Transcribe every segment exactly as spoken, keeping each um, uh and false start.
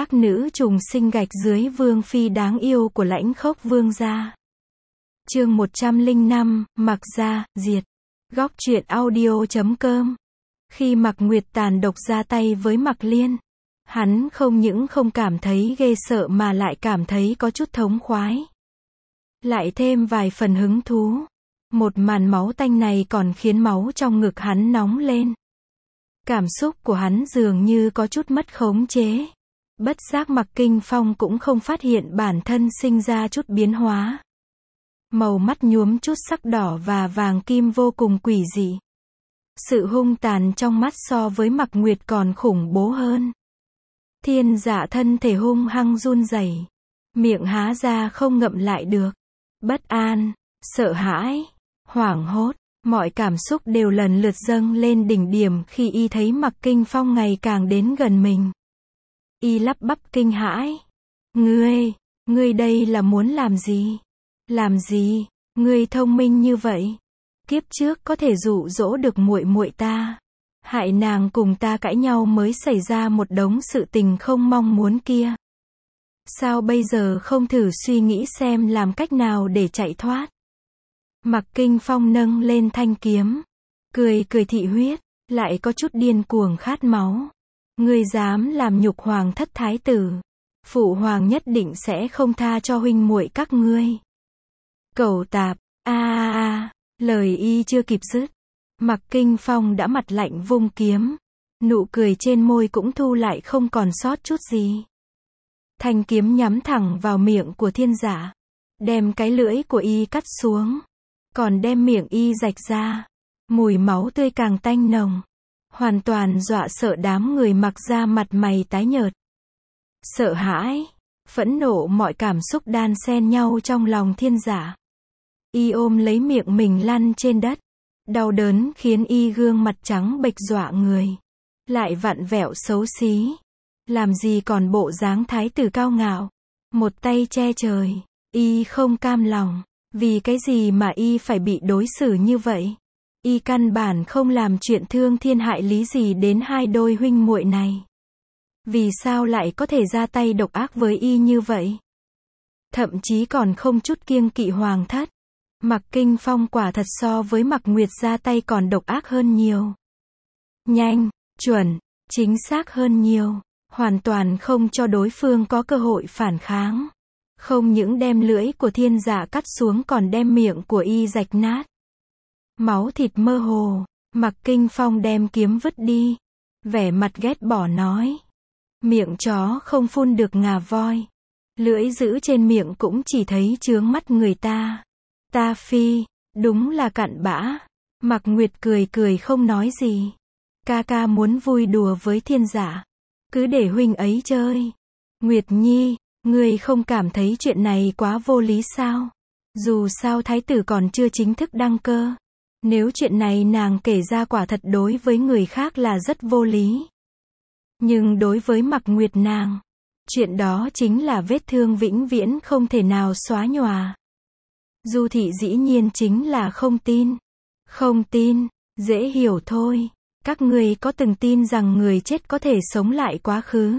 các nữ trùng sinh gạch dưới vương phi đáng yêu của Lãnh Khốc Vương gia. Chương một trăm lẻ năm, Mạc Gia, diệt. Góc truyện audio chấm com. Khi Mạc Nguyệt tàn độc ra tay với Mạc Liên, hắn không những không cảm thấy ghê sợ mà lại cảm thấy có chút thống khoái. Lại thêm vài phần hứng thú. Một màn máu tanh này còn khiến máu trong ngực hắn nóng lên. Cảm xúc của hắn dường như có chút mất khống chế. Bất giác Mạc Kinh Phong cũng không phát hiện bản thân sinh ra chút biến hóa. Màu mắt nhuốm chút sắc đỏ và vàng kim vô cùng quỷ dị. Sự hung tàn trong mắt so với Mạc Nguyệt còn khủng bố hơn. Thiên Dạ thân thể hung hăng run rẩy, miệng há ra không ngậm lại được. Bất an, sợ hãi, hoảng hốt, mọi cảm xúc đều lần lượt dâng lên đỉnh điểm khi y thấy Mạc Kinh Phong ngày càng đến gần mình. Y lắp bắp kinh hãi. Ngươi, ngươi đây là muốn làm gì? Làm gì? Ngươi thông minh như vậy. Kiếp trước có thể dụ dỗ được muội muội ta. Hại nàng cùng ta cãi nhau mới xảy ra một đống sự tình không mong muốn kia. Sao bây giờ không thử suy nghĩ xem làm cách nào để chạy thoát? Mạc Kinh Phong nâng lên thanh kiếm. Cười cười thị huyết, lại có chút điên cuồng khát máu. Ngươi dám làm nhục hoàng thất thái tử. Phụ hoàng nhất định sẽ không tha cho huynh muội các ngươi. Cẩu tạp, a a a, lời y chưa kịp dứt. Mạc Kinh Phong đã mặt lạnh vung kiếm. Nụ cười trên môi cũng thu lại không còn sót chút gì. Thanh kiếm nhắm thẳng vào miệng của Thiên Dạ. Đem cái lưỡi của y cắt xuống. Còn đem miệng y rạch ra. Mùi máu tươi càng tanh nồng. Hoàn toàn dọa sợ đám người Mạc Gia mặt mày tái nhợt. Sợ hãi, phẫn nộ mọi cảm xúc đan xen nhau trong lòng Thiên Dạ. Y ôm lấy miệng mình lăn trên đất. Đau đớn khiến y gương mặt trắng bệch dọa người. Lại vặn vẹo xấu xí. Làm gì còn bộ dáng thái tử cao ngạo. Một tay che trời. Y không cam lòng. Vì cái gì mà y phải bị đối xử như vậy? Y căn bản không làm chuyện thương thiên hại lý gì đến hai đôi huynh muội này. Vì sao lại có thể ra tay độc ác với y như vậy? Thậm chí còn không chút kiêng kỵ hoàng thất. Mạc Kinh Phong quả thật so với Mạc Nguyệt ra tay còn độc ác hơn nhiều. Nhanh, chuẩn, chính xác hơn nhiều. Hoàn toàn không cho đối phương có cơ hội phản kháng. Không những đem lưỡi của Thiên Dạ cắt xuống còn đem miệng của y rạch nát. Máu thịt mơ hồ, Mạc Kinh Phong đem kiếm vứt đi. Vẻ mặt ghét bỏ nói. Miệng chó không phun được ngà voi. Lưỡi giữ trên miệng cũng chỉ thấy chướng mắt người ta. Ta phi, đúng là cặn bã. Mạc Nguyệt cười cười không nói gì. Ca ca muốn vui đùa với Thiên Dạ. Cứ để huynh ấy chơi. Nguyệt Nhi, ngươi không cảm thấy chuyện này quá vô lý sao? Dù sao thái tử còn chưa chính thức đăng cơ. Nếu chuyện này nàng kể ra quả thật đối với người khác là rất vô lý. Nhưng đối với Mạc Nguyệt nàng, chuyện đó chính là vết thương vĩnh viễn không thể nào xóa nhòa. Du thị dĩ nhiên chính là không tin. Không tin, dễ hiểu thôi. Các ngươi có từng tin rằng người chết có thể sống lại quá khứ?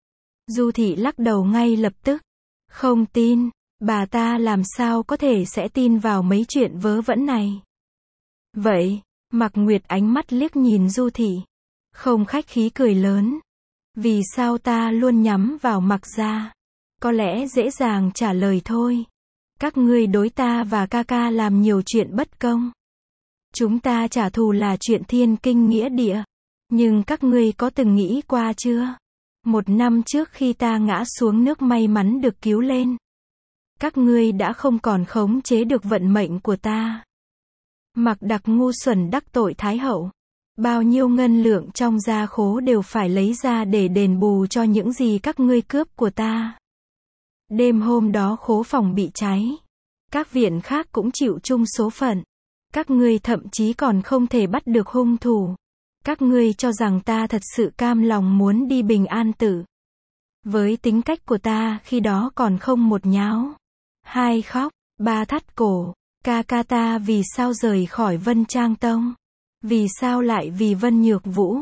Du thị lắc đầu ngay lập tức. Không tin, bà ta làm sao có thể sẽ tin vào mấy chuyện vớ vẩn này. Vậy, Mạc Nguyệt ánh mắt liếc nhìn Du thị. Không khách khí cười lớn. Vì sao ta luôn nhắm vào Mạc Gia? Có lẽ dễ dàng trả lời thôi. Các ngươi đối ta và ca ca làm nhiều chuyện bất công. Chúng ta trả thù là chuyện thiên kinh nghĩa địa. Nhưng các ngươi có từng nghĩ qua chưa? Một năm trước khi ta ngã xuống nước may mắn được cứu lên. Các ngươi đã không còn khống chế được vận mệnh của ta. Mạc Đặc ngu xuẩn đắc tội Thái hậu. Bao nhiêu ngân lượng trong gia khố đều phải lấy ra để đền bù cho những gì các ngươi cướp của ta. Đêm hôm đó khố phòng bị cháy. Các viện khác cũng chịu chung số phận. Các ngươi thậm chí còn không thể bắt được hung thủ. Các ngươi cho rằng ta thật sự cam lòng muốn đi bình an tử. Với tính cách của ta khi đó còn không một nháo. Hai khóc, ba thắt cổ. Ca ca ta vì sao rời khỏi Vân Trang Tông? Vì sao lại vì Vân Nhược Vũ?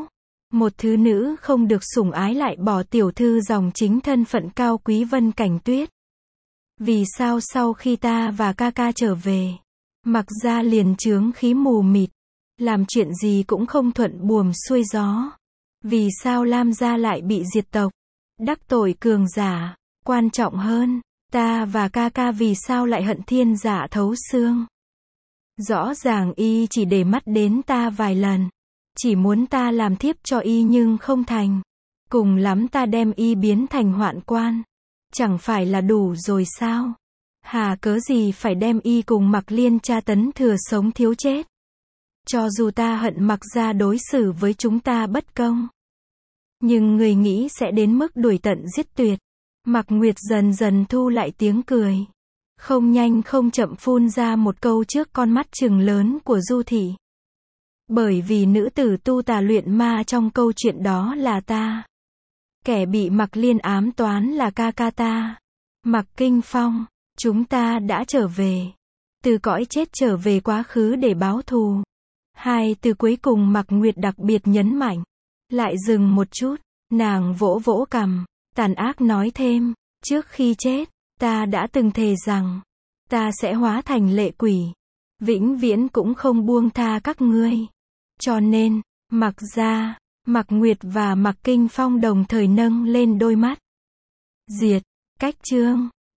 Một thứ nữ không được sủng ái lại bỏ tiểu thư dòng chính thân phận cao quý Vân Cảnh Tuyết. Vì sao sau khi ta và ca ca trở về, Mặc gia liền chướng khí mù mịt, làm chuyện gì cũng không thuận buồm xuôi gió? Vì sao Lam gia lại bị diệt tộc? Đắc tội cường giả, quan trọng hơn, ta và ca ca vì sao lại hận thiên giả thấu xương? Rõ ràng y chỉ để mắt đến ta vài lần, chỉ muốn ta làm thiếp cho y nhưng không thành. Cùng lắm ta đem y biến thành hoạn quan, chẳng phải là đủ rồi sao? Hà cớ gì phải đem y cùng Mặc Liên tra tấn thừa sống thiếu chết? Cho dù ta hận Mặc gia đối xử với chúng ta bất công, nhưng người nghĩ sẽ đến mức đuổi tận giết tuyệt. Mặc Nguyệt dần dần thu lại tiếng cười, không nhanh không chậm phun ra một câu trước con mắt trừng lớn của Du Thị. Bởi vì nữ tử tu tà luyện ma trong câu chuyện đó là ta. Kẻ bị Mặc Liên ám toán là ca ca ta, Mặc Kinh Phong. Chúng ta đã trở về, từ cõi chết trở về quá khứ để báo thù. Hai từ cuối cùng Mặc Nguyệt đặc biệt nhấn mạnh. Lại dừng một chút, nàng vỗ vỗ cằm, tàn ác nói thêm, trước khi chết, ta đã từng thề rằng, ta sẽ hóa thành lệ quỷ, vĩnh viễn cũng không buông tha các ngươi. Cho nên, Mặc gia, Mặc Nguyệt và Mặc Kinh Phong đồng thời nâng lên đôi mắt. Diệt, cách chương.